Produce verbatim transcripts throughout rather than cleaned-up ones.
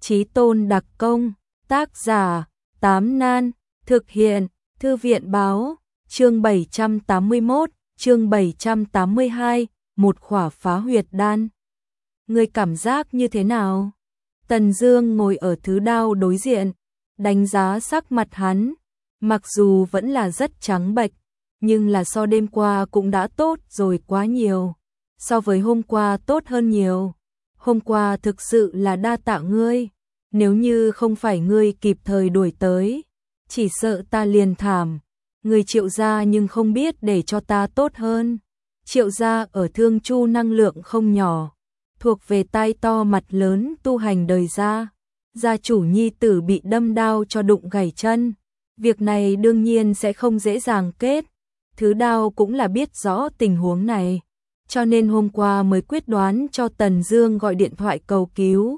Chí tôn đặc công, tác giả, Tám Nan, thực hiện, Thư viện báo, chương bảy trăm tám mươi mốt, chương bảy trăm tám mươi hai, một khỏa phá huyệt đan. Ngươi cảm giác như thế nào? Tần Dương ngồi ở thứ đao đối diện, đánh giá sắc mặt hắn, mặc dù vẫn là rất trắng bệch, nhưng là so đêm qua cũng đã tốt rồi quá nhiều, so với hôm qua tốt hơn nhiều. Hôm qua thực sự là đa tạ ngươi, nếu như không phải ngươi kịp thời đuổi tới, chỉ sợ ta liền thảm. Ngươi Triệu gia nhưng không biết để cho ta tốt hơn. Triệu gia ở Thương Chu năng lượng không nhỏ, thuộc về tai to mặt lớn tu hành đời gia. Gia chủ nhi tử bị đâm đao cho đụng gãy chân, việc này đương nhiên sẽ không dễ dàng kết. Thứ Đao cũng là biết rõ tình huống này, cho nên hôm qua mới quyết đoán cho Tần Dương gọi điện thoại cầu cứu.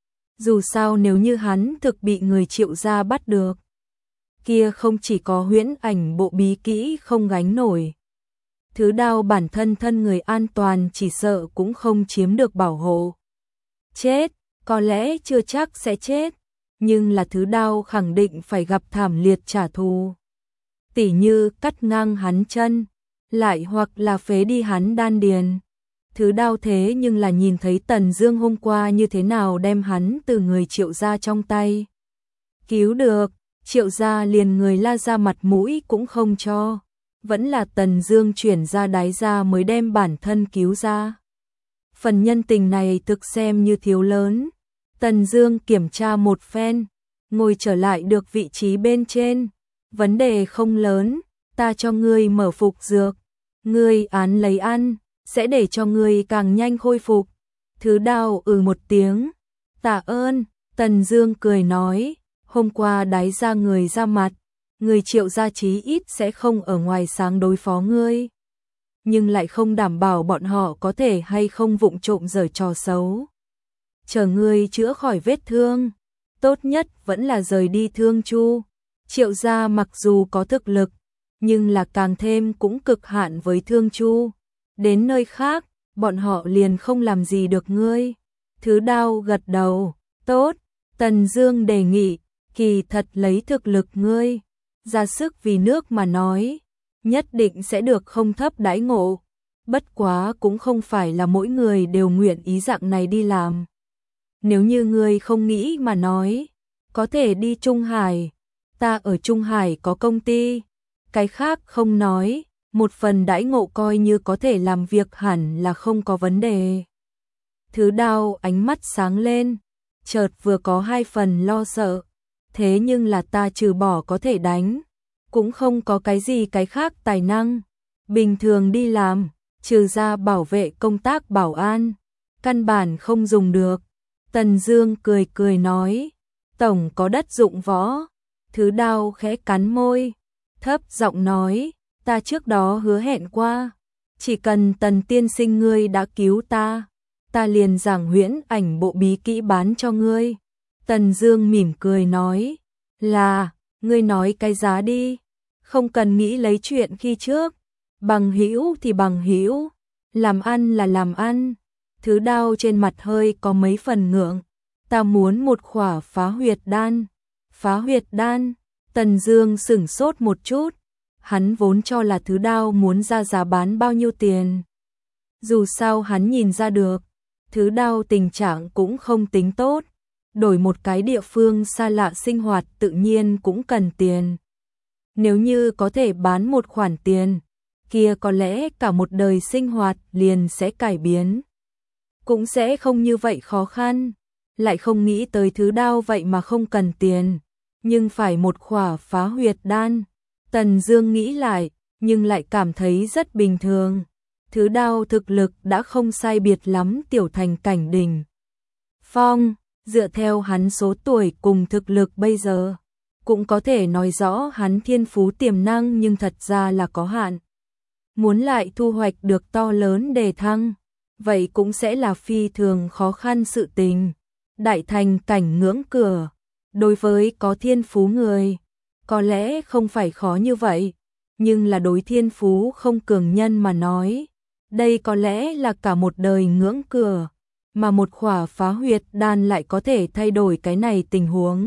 Dù sao nếu như hắn thực bị người Triệu gia bắt được, kia không chỉ có huyễn ảnh bộ bí kỹ không gánh nổi, Thứ Đao bản thân thân người an toàn chỉ sợ cũng không chiếm được bảo hộ. Chết, có lẽ chưa chắc sẽ chết, nhưng là Thứ Đao khẳng định phải gặp thảm liệt trả thù. Tỉ như cắt ngang hắn chân, lại hoặc là phế đi hắn đan điền. Thứ Đao thế nhưng là nhìn thấy Tần Dương hôm qua như thế nào đem hắn từ người Triệu gia trong tay cứu được, Triệu gia liền người La gia mặt mũi cũng không cho, vẫn là Tần Dương chuyển ra Đái gia mới đem bản thân cứu ra. Phần nhân tình này thực xem như thiếu lớn. Tần Dương kiểm tra một phen, ngồi trở lại được vị trí bên trên. Vấn đề không lớn, ta cho ngươi mở phục dược, ngươi án lấy ăn, sẽ để cho ngươi càng nhanh khôi phục. Thứ Đao ừ một tiếng, tạ ơn. Tần Dương cười nói, hôm qua Đái gia người ra mặt, người Triệu gia chí ít sẽ không ở ngoài sáng đối phó ngươi, nhưng lại không đảm bảo bọn họ có thể hay không vụng trộm giở trò xấu. Chờ ngươi chữa khỏi vết thương, tốt nhất vẫn là rời đi Thương Chu. Triệu gia mặc dù có thực lực, nhưng là càng thêm cũng cực hạn với Thương Chu. Đến nơi khác, bọn họ liền không làm gì được ngươi. Thứ Đao gật đầu, tốt. Tần Dương đề nghị, kỳ thật lấy thực lực ngươi ra sức vì nước mà nói, nhất định sẽ được không thấp đãi ngộ. Bất quá cũng không phải là mỗi người đều nguyện ý dạng này đi làm. Nếu như ngươi không nghĩ mà nói, có thể đi Trung Hải. Ta ở Trung Hải có công ty, cái khác không nói, một phần đãi ngộ coi như có thể làm việc hẳn là không có vấn đề. Thứ Đao ánh mắt sáng lên, chợt vừa có hai phần lo sợ, thế nhưng là ta trừ bỏ có thể đánh, cũng không có cái gì cái khác tài năng. Bình thường đi làm, trừ ra bảo vệ công tác bảo an, căn bản không dùng được. Tần Dương cười cười nói, tổng có đất dụng võ. Thứ Đao khẽ cắn môi, thấp giọng nói, ta trước đó hứa hẹn qua, chỉ cần Tần tiên sinh ngươi đã cứu ta, ta liền giảng huyễn ảnh bộ bí kỹ bán cho ngươi. Tần Dương mỉm cười nói, là, ngươi nói cái giá đi, không cần nghĩ lấy chuyện khi trước, bằng hữu thì bằng hữu, làm ăn là làm ăn. Thứ Đao trên mặt hơi có mấy phần ngượng, ta muốn một khỏa phá huyệt đan. Phá huyệt đan? Tần Dương sửng sốt một chút, hắn vốn cho là Thứ Đao muốn ra giá bán bao nhiêu tiền. Dù sao hắn nhìn ra được, Thứ Đao tình trạng cũng không tính tốt, đổi một cái địa phương xa lạ sinh hoạt tự nhiên cũng cần tiền. Nếu như có thể bán một khoản tiền, kia có lẽ cả một đời sinh hoạt liền sẽ cải biến, cũng sẽ không như vậy khó khăn. Lại không nghĩ tới Thứ Đao vậy mà không cần tiền, nhưng phải một khỏa phá huyệt đan. Tần Dương nghĩ lại, nhưng lại cảm thấy rất bình thường. Thứ Đao thực lực đã không sai biệt lắm tiểu thành cảnh đỉnh phong, dựa theo hắn số tuổi cùng thực lực bây giờ, cũng có thể nói rõ hắn thiên phú tiềm năng nhưng thật ra là có hạn. Muốn lại thu hoạch được to lớn đề thăng, vậy cũng sẽ là phi thường khó khăn sự tình. Đại thành cảnh ngưỡng cửa, đối với có thiên phú người, có lẽ không phải khó như vậy, nhưng là đối thiên phú không cường nhân mà nói, đây có lẽ là cả một đời ngưỡng cửa. mà một khỏa phá huyệt đan lại có thể thay đổi cái này tình huống.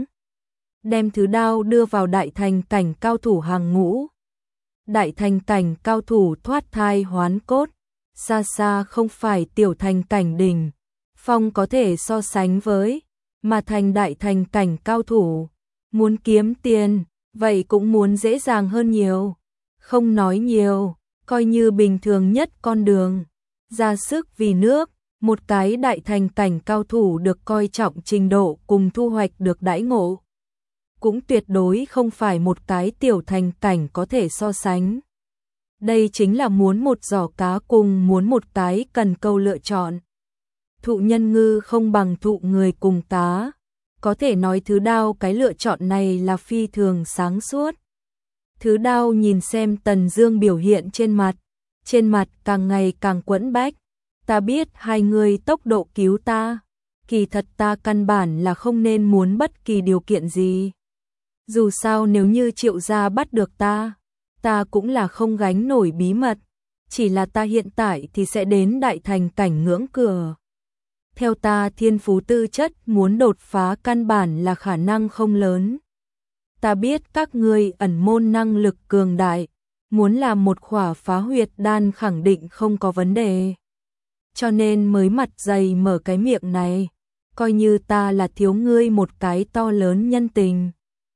Đem thứ đao đưa vào đại thành cảnh cao thủ hàng ngũ. Đại thành cảnh cao thủ thoát thai hoán cốt, xa xa không phải tiểu thành cảnh đỉnh phong có thể so sánh với, mà thành đại thành cảnh cao thủ, muốn kiếm tiền, vậy cũng muốn dễ dàng hơn nhiều. Không nói nhiều, coi như bình thường nhất con đường, ra sức vì nước, một cái đại thành cảnh cao thủ được coi trọng trình độ cùng thu hoạch được đãi ngộ. Cũng tuyệt đối không phải một cái tiểu thành cảnh có thể so sánh. Đây chính là muốn một giỏ cá cùng muốn một cái cần câu lựa chọn. Thụ nhân ngư không bằng thụ người cùng cá. Có thể nói thứ đao cái lựa chọn này là phi thường sáng suốt. Thứ đao nhìn xem Tần Dương biểu hiện trên mặt, trên mặt càng ngày càng quẫn bách. Ta biết hai người tốc độ cứu ta, kỳ thật ta căn bản là không nên muốn bất kỳ điều kiện gì. Dù sao nếu như Triệu gia bắt được ta, ta cũng là không gánh nổi bí mật, chỉ là ta hiện tại thì sẽ đến đại thành cảnh ngưỡng cửa. Theo ta thiên phú tư chất muốn đột phá căn bản là khả năng không lớn. Ta biết các ngươi ẩn môn năng lực cường đại, muốn làm một khỏa phá huyệt đan khẳng định không có vấn đề. Cho nên mới mặt dày mở cái miệng này, coi như ta là thiếu ngươi một cái to lớn nhân tình.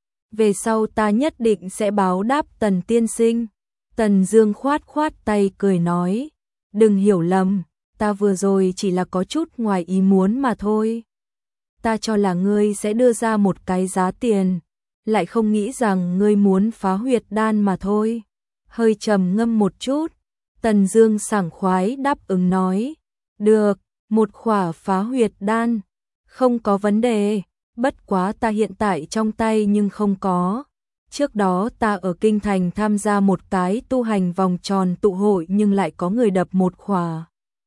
Về sau ta nhất định sẽ báo đáp Tần tiên sinh. Tần Dương khoát khoát tay cười nói, đừng hiểu lầm, ta vừa rồi chỉ là có chút ngoài ý muốn mà thôi. Ta cho là ngươi sẽ đưa ra một cái giá tiền, lại không nghĩ rằng ngươi muốn phá huyệt đan mà thôi. Hơi trầm ngâm một chút, Tần Dương sảng khoái đáp ứng nói, được, một khỏa phá huyệt đan, không có vấn đề. Bất quá ta hiện tại trong tay nhưng không có. Trước đó ta ở Kinh Thành tham gia một cái tu hành vòng tròn tụ hội nhưng lại có người đập một khỏa.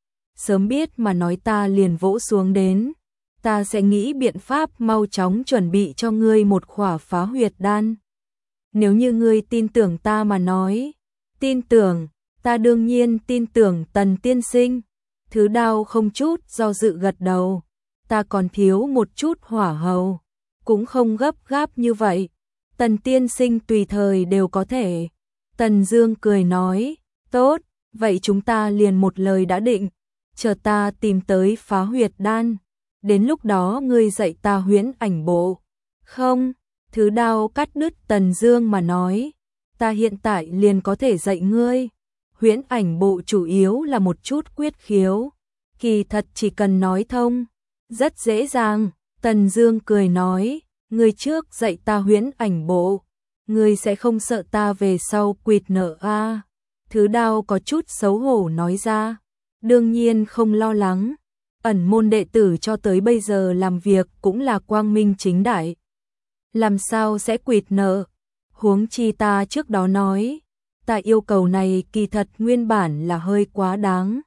Sớm biết mà nói ta liền vỗ xuống đến. Ta sẽ nghĩ biện pháp mau chóng chuẩn bị cho ngươi một khỏa phá huyệt đan. Nếu như ngươi tin tưởng ta mà nói. Tin tưởng, ta đương nhiên tin tưởng Tần tiên sinh. Thứ đao không chút do dự gật đầu. Ta còn thiếu một chút hỏa hầu, cũng không gấp gáp như vậy. Tần tiên sinh tùy thời đều có thể. Tần Dương cười nói, tốt, vậy chúng ta liền một lời đã định, chờ ta tìm tới phá huyệt đan, đến lúc đó ngươi dạy ta huyễn ảnh bộ. Không, Thứ đao cắt đứt Tần Dương mà nói, ta hiện tại liền có thể dạy ngươi. Huyễn ảnh bộ chủ yếu là một chút quyết khiếu, kỳ thật chỉ cần nói thông rất dễ dàng. Tần Dương cười nói, ngươi trước dạy ta huyễn ảnh bộ, ngươi sẽ không sợ ta về sau quỵt nợ a? À? Thứ đao có chút xấu hổ nói ra, đương nhiên không lo lắng, ẩn môn đệ tử cho tới bây giờ làm việc cũng là quang minh chính đại, làm sao sẽ quỵt nợ, huống chi ta trước đó nói, ta yêu cầu này kỳ thật nguyên bản là hơi quá đáng.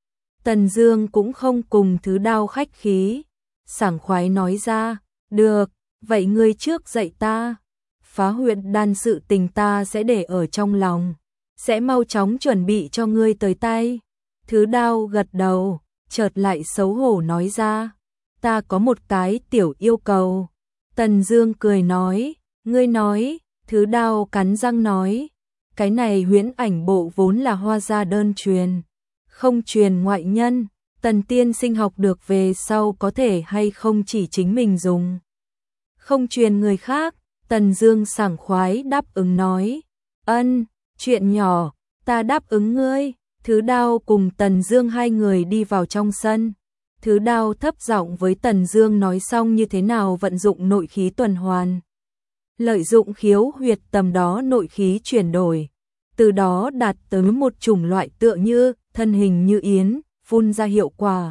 Tần Dương cũng không cùng Thứ đao khách khí, sảng khoái nói ra, được, vậy ngươi trước dạy ta, phá huyệt đan sự tình ta sẽ để ở trong lòng, sẽ mau chóng chuẩn bị cho ngươi tới tay. Thứ đao gật đầu, chợt lại xấu hổ nói ra, ta có một cái tiểu yêu cầu. Tần Dương cười nói, ngươi nói. Thứ đao cắn răng nói, cái này huyễn ảnh bộ vốn là hoa gia đơn truyền, không truyền ngoại nhân, Tần tiên sinh học được về sau có thể hay không chỉ chính mình dùng, không truyền người khác. Tần Dương sảng khoái đáp ứng nói, ân, chuyện nhỏ, ta đáp ứng ngươi. Thứ đao cùng Tần Dương hai người đi vào trong sân. Thứ đao thấp giọng với Tần Dương nói xong như thế nào vận dụng nội khí tuần hoàn, lợi dụng khiếu huyệt tầm đó nội khí chuyển đổi, từ đó đạt tới một chủng loại tựa như thân hình như yến, phun ra hiệu quả.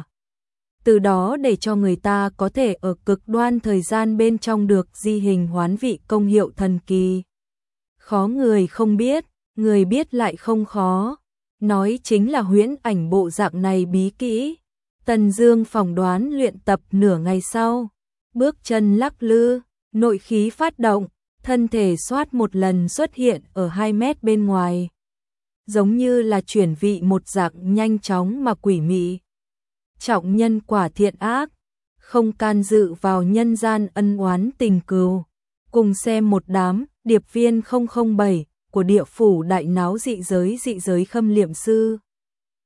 Từ đó để cho người ta có thể ở cực đoan thời gian bên trong được di hình hoán vị công hiệu thần kỳ. Khó người không biết, người biết lại không khó. Nói chính là huyễn ảnh bộ dạng này bí kỹ. Tần Dương phỏng đoán luyện tập nửa ngày sau, bước chân lắc lư, nội khí phát động, thân thể xoát một lần xuất hiện ở hai mét bên ngoài. Giống như là chuyển vị một dạng nhanh chóng mà quỷ mị. trọng nhân quả thiện ác, không can dự vào nhân gian ân oán tình cừu. Cùng xem một đám điệp viên không không bảy của địa phủ đại náo dị giới dị giới Khâm Liệm Sư.